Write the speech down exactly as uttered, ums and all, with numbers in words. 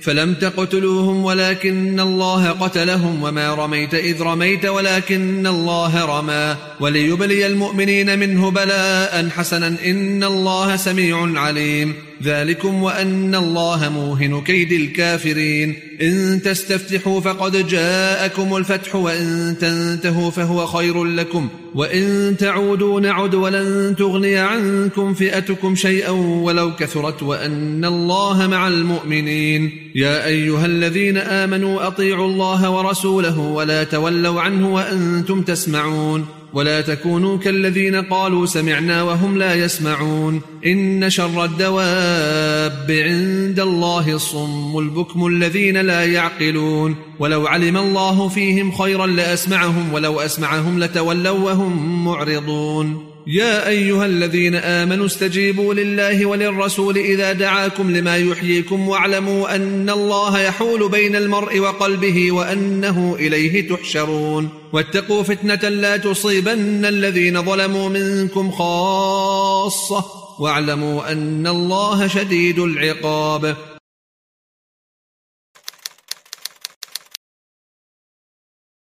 فلم تقتلوهم ولكن الله قتلهم وما رميت إذ رميت ولكن الله رمى وليبلي المؤمنين منه بلاء حسنا إن الله سميع عليم ذلكم وأن الله موهن كيد الكافرين إن تستفتحوا فقد جاءكم الفتح وإن تنتهوا فهو خير لكم وإن تعودوا نعد ولن تغني عنكم فئتكم شيئا ولو كثرت وأن الله مع المؤمنين يا أيها الذين آمنوا أطيعوا الله ورسوله ولا تولوا عنه وأنتم تسمعون ولا تكونوا كالذين قالوا سمعنا وهم لا يسمعون إن شر الدواب عند الله الصم البكم الذين لا يعقلون ولو علم الله فيهم خيرا لأسمعهم ولو أسمعهم لتولوا وهم معرضون يا أيها الذين آمنوا استجيبوا لله وللرسول إذا دعاكم لما يحييكم واعلموا أن الله يحول بين المرء وقلبه وأنه إليه تحشرون واتقوا فتنة لا تصيبن الذين ظلموا منكم خاصة واعلموا أن الله شديد العقاب